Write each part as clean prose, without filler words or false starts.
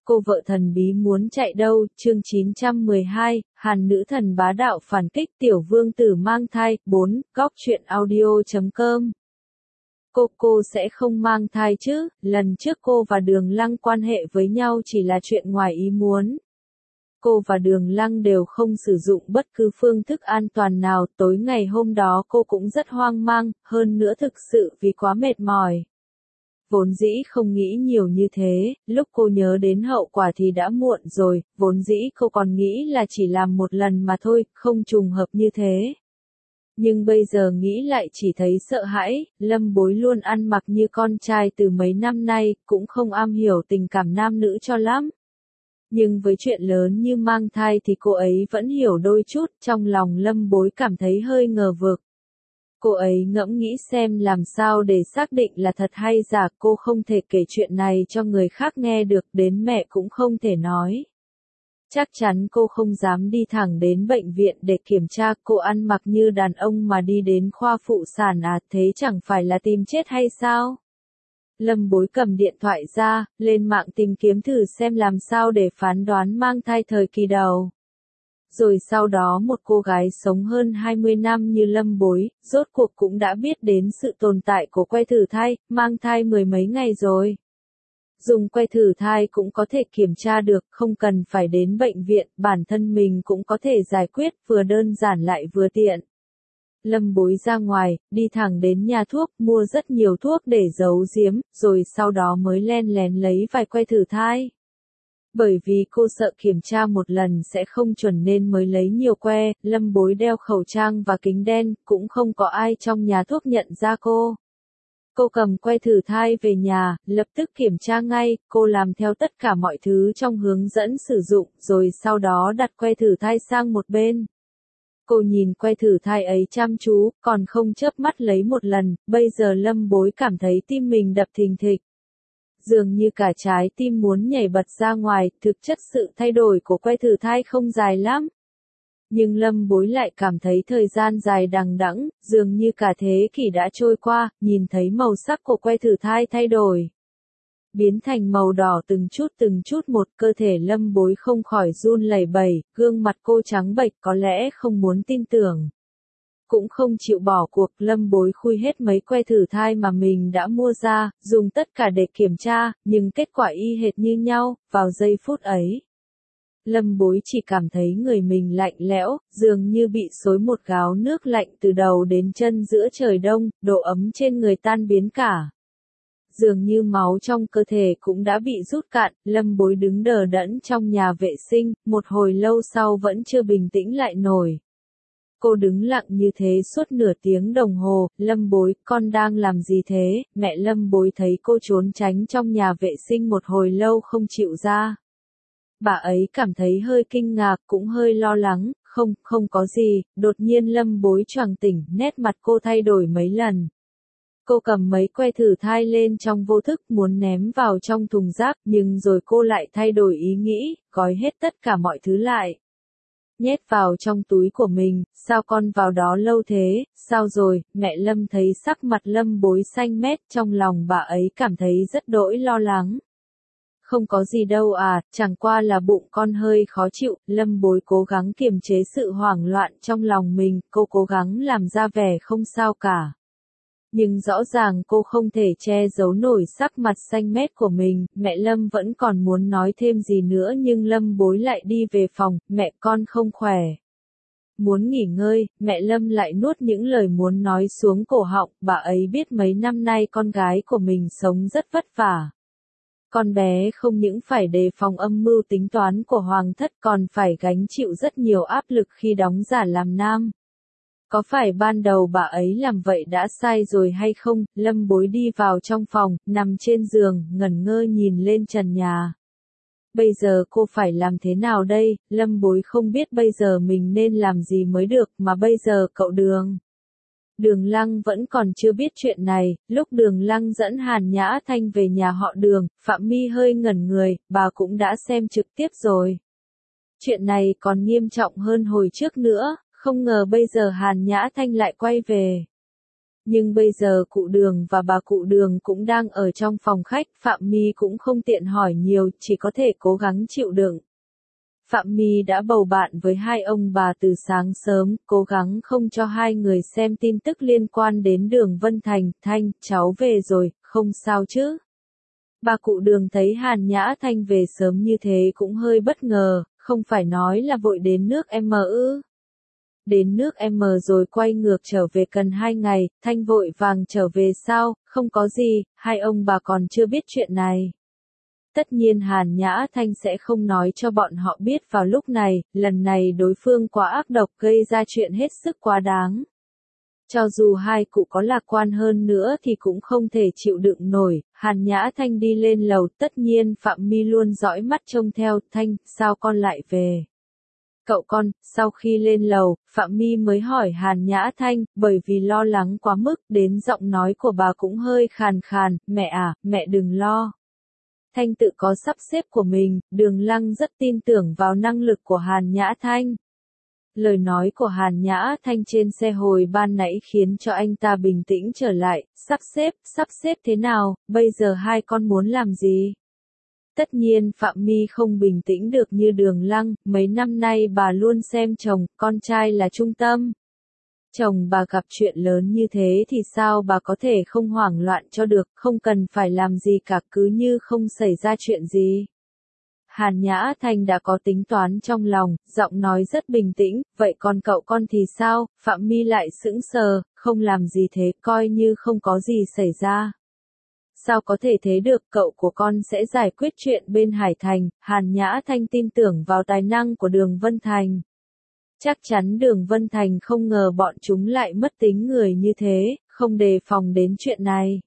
Cô vợ thần bí muốn chạy đâu, chương 912, Hàn nữ thần bá đạo phản kích tiểu vương tử mang thai, 4, góc truyện audio.com. Cô sẽ không mang thai chứ, lần trước cô và Đường Lăng quan hệ với nhau chỉ là chuyện ngoài ý muốn. Cô và Đường Lăng đều không sử dụng bất cứ phương thức an toàn nào, tối ngày hôm đó cô cũng rất hoang mang, hơn nữa thực sự vì quá mệt mỏi. Vốn dĩ không nghĩ nhiều như thế, lúc cô nhớ đến hậu quả thì đã muộn rồi, vốn dĩ cô còn nghĩ là chỉ làm một lần mà thôi, không trùng hợp như thế. Nhưng bây giờ nghĩ lại chỉ thấy sợ hãi, Lâm Bối luôn ăn mặc như con trai từ mấy năm nay, cũng không am hiểu tình cảm nam nữ cho lắm. Nhưng với chuyện lớn như mang thai thì cô ấy vẫn hiểu đôi chút, trong lòng Lâm Bối cảm thấy hơi ngờ vực. Cô ấy ngẫm nghĩ xem làm sao để xác định là thật hay giả, cô không thể kể chuyện này cho người khác nghe được, đến mẹ cũng không thể nói. Chắc chắn cô không dám đi thẳng đến bệnh viện để kiểm tra, cô ăn mặc như đàn ông mà đi đến khoa phụ sản à, thế chẳng phải là tìm chết hay sao? Lâm Bối cầm điện thoại ra, lên mạng tìm kiếm thử xem làm sao để phán đoán mang thai thời kỳ đầu. Rồi sau đó một cô gái sống hơn 20 năm như Lâm Bối, rốt cuộc cũng đã biết đến sự tồn tại của que thử thai, mang thai mười mấy ngày rồi. Dùng que thử thai cũng có thể kiểm tra được, không cần phải đến bệnh viện, bản thân mình cũng có thể giải quyết, vừa đơn giản lại vừa tiện. Lâm Bối ra ngoài, đi thẳng đến nhà thuốc, mua rất nhiều thuốc để giấu giếm, rồi sau đó mới len lén lấy vài que thử thai. Bởi vì cô sợ kiểm tra một lần sẽ không chuẩn nên mới lấy nhiều que, Lâm Bối đeo khẩu trang và kính đen, cũng không có ai trong nhà thuốc nhận ra cô. Cô cầm que thử thai về nhà, lập tức kiểm tra ngay, cô làm theo tất cả mọi thứ trong hướng dẫn sử dụng, rồi sau đó đặt que thử thai sang một bên. Cô nhìn que thử thai ấy chăm chú, còn không chớp mắt lấy một lần, bây giờ Lâm Bối cảm thấy tim mình đập thình thịch. Dường như cả trái tim muốn nhảy bật ra ngoài, thực chất sự thay đổi của que thử thai không dài lắm. Nhưng Lâm Bối lại cảm thấy thời gian dài đằng đẵng, dường như cả thế kỷ đã trôi qua, nhìn thấy màu sắc của que thử thai thay đổi. Biến thành màu đỏ từng chút một, cơ thể Lâm Bối không khỏi run lẩy bẩy, gương mặt cô trắng bệch có lẽ không muốn tin tưởng. Cũng không chịu bỏ cuộc, Lâm Bối khui hết mấy que thử thai mà mình đã mua ra, dùng tất cả để kiểm tra, nhưng kết quả y hệt như nhau, vào giây phút ấy. Lâm Bối chỉ cảm thấy người mình lạnh lẽo, dường như bị xối một gáo nước lạnh từ đầu đến chân giữa trời đông, độ ấm trên người tan biến cả. Dường như máu trong cơ thể cũng đã bị rút cạn, Lâm Bối đứng đờ đẫn trong nhà vệ sinh, một hồi lâu sau vẫn chưa bình tĩnh lại nổi. Cô đứng lặng như thế suốt nửa tiếng đồng hồ, Lâm Bối, con đang làm gì thế? Mẹ Lâm Bối thấy cô trốn tránh trong nhà vệ sinh một hồi lâu không chịu ra. Bà ấy cảm thấy hơi kinh ngạc, cũng hơi lo lắng, không có gì, đột nhiên Lâm Bối choàng tỉnh, nét mặt cô thay đổi mấy lần. Cô cầm mấy que thử thai lên trong vô thức muốn ném vào trong thùng rác, nhưng rồi cô lại thay đổi ý nghĩ, gói hết tất cả mọi thứ lại. Nhét vào trong túi của mình, sao con vào đó lâu thế, sao rồi, mẹ Lâm thấy sắc mặt Lâm Bối xanh mét, trong lòng bà ấy cảm thấy rất đỗi lo lắng. Không có gì đâu à, chẳng qua là bụng con hơi khó chịu, Lâm Bối cố gắng kiềm chế sự hoảng loạn trong lòng mình, cô cố gắng làm ra vẻ không sao cả. Nhưng rõ ràng cô không thể che giấu nổi sắc mặt xanh mét của mình, mẹ Lâm vẫn còn muốn nói thêm gì nữa nhưng Lâm Bối lại đi về phòng, mẹ con không khỏe. Muốn nghỉ ngơi, mẹ Lâm lại nuốt những lời muốn nói xuống cổ họng, bà ấy biết mấy năm nay con gái của mình sống rất vất vả. Con bé không những phải đề phòng âm mưu tính toán của Hoàng thất còn phải gánh chịu rất nhiều áp lực khi đóng giả làm nam. Có phải ban đầu bà ấy làm vậy đã sai rồi hay không? Lâm Bối đi vào trong phòng, nằm trên giường, ngẩn ngơ nhìn lên trần nhà. Bây giờ cô phải làm thế nào đây? Lâm Bối không biết bây giờ mình nên làm gì mới được, mà bây giờ cậu Đường Lăng vẫn còn chưa biết chuyện này, lúc Đường Lăng dẫn Hàn Nhã Thanh về nhà họ Đường, Phạm My hơi ngẩn người, bà cũng đã xem trực tiếp rồi. Chuyện này còn nghiêm trọng hơn hồi trước nữa. Không ngờ bây giờ Hàn Nhã Thanh lại quay về. Nhưng bây giờ cụ Đường và bà cụ Đường cũng đang ở trong phòng khách, Phạm My cũng không tiện hỏi nhiều, chỉ có thể cố gắng chịu đựng. Phạm My đã bầu bạn với hai ông bà từ sáng sớm, cố gắng không cho hai người xem tin tức liên quan đến Đường Vân Thành. Thanh, cháu về rồi, không sao chứ? Bà cụ Đường thấy Hàn Nhã Thanh về sớm như thế cũng hơi bất ngờ, không phải nói là vội đến nước M ư? Đến nước M rồi quay ngược trở về cần 2 ngày, Thanh vội vàng trở về sao? Không có gì, hai ông bà còn chưa biết chuyện này. Tất nhiên Hàn Nhã Thanh sẽ không nói cho bọn họ biết vào lúc này, lần này đối phương quá ác độc gây ra chuyện hết sức quá đáng. Cho dù hai cụ có lạc quan hơn nữa thì cũng không thể chịu đựng nổi. Hàn Nhã Thanh đi lên lầu, tất nhiên Phạm My luôn dõi mắt trông theo. Thanh, sao con lại về? Cậu con, sau khi lên lầu, Phạm My mới hỏi Hàn Nhã Thanh, bởi vì lo lắng quá mức, đến giọng nói của bà cũng hơi khàn khàn, mẹ à, mẹ đừng lo. Thanh tự có sắp xếp của mình, Đường Lăng rất tin tưởng vào năng lực của Hàn Nhã Thanh. Lời nói của Hàn Nhã Thanh trên xe hồi ban nãy khiến cho anh ta bình tĩnh trở lại, sắp xếp thế nào, bây giờ hai con muốn làm gì? Tất nhiên Phạm My không bình tĩnh được như Đường Lăng, mấy năm nay bà luôn xem chồng, con trai là trung tâm. Chồng bà gặp chuyện lớn như thế thì sao bà có thể không hoảng loạn cho được, không cần phải làm gì cả, cứ như không xảy ra chuyện gì. Hàn Nhã Thanh đã có tính toán trong lòng, giọng nói rất bình tĩnh, vậy còn cậu con thì sao? Phạm My lại sững sờ, không làm gì thế, coi như không có gì xảy ra. Sao có thể thế được, cậu của con sẽ giải quyết chuyện bên Hải Thành. Hàn Nhã Thanh tin tưởng vào tài năng của Đường Vân Thành. Chắc chắn Đường Vân Thành không ngờ bọn chúng lại mất tính người như thế, không đề phòng đến chuyện này.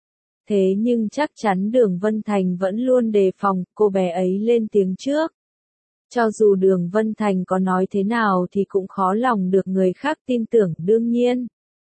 Thế nhưng chắc chắn Đường Vân Thành vẫn luôn đề phòng, cô bé ấy lên tiếng trước. Cho dù Đường Vân Thành có nói thế nào thì cũng khó lòng được người khác tin tưởng, đương nhiên.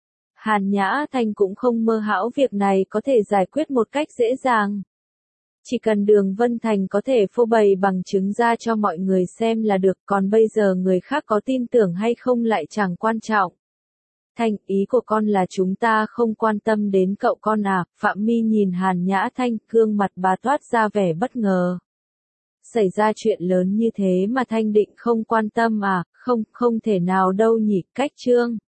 Hàn Nhã Thanh cũng không mơ hão việc này có thể giải quyết một cách dễ dàng. Chỉ cần Đường Vân Thành có thể phô bày bằng chứng ra cho mọi người xem là được, còn bây giờ người khác có tin tưởng hay không lại chẳng quan trọng. Thanh, ý của con là chúng ta không quan tâm đến cậu con à? Phạm My nhìn Hàn Nhã Thanh, gương mặt bà toát ra vẻ bất ngờ. Xảy ra chuyện lớn như thế mà Thanh định không quan tâm à? Không thể nào đâu nhỉ, cách chương.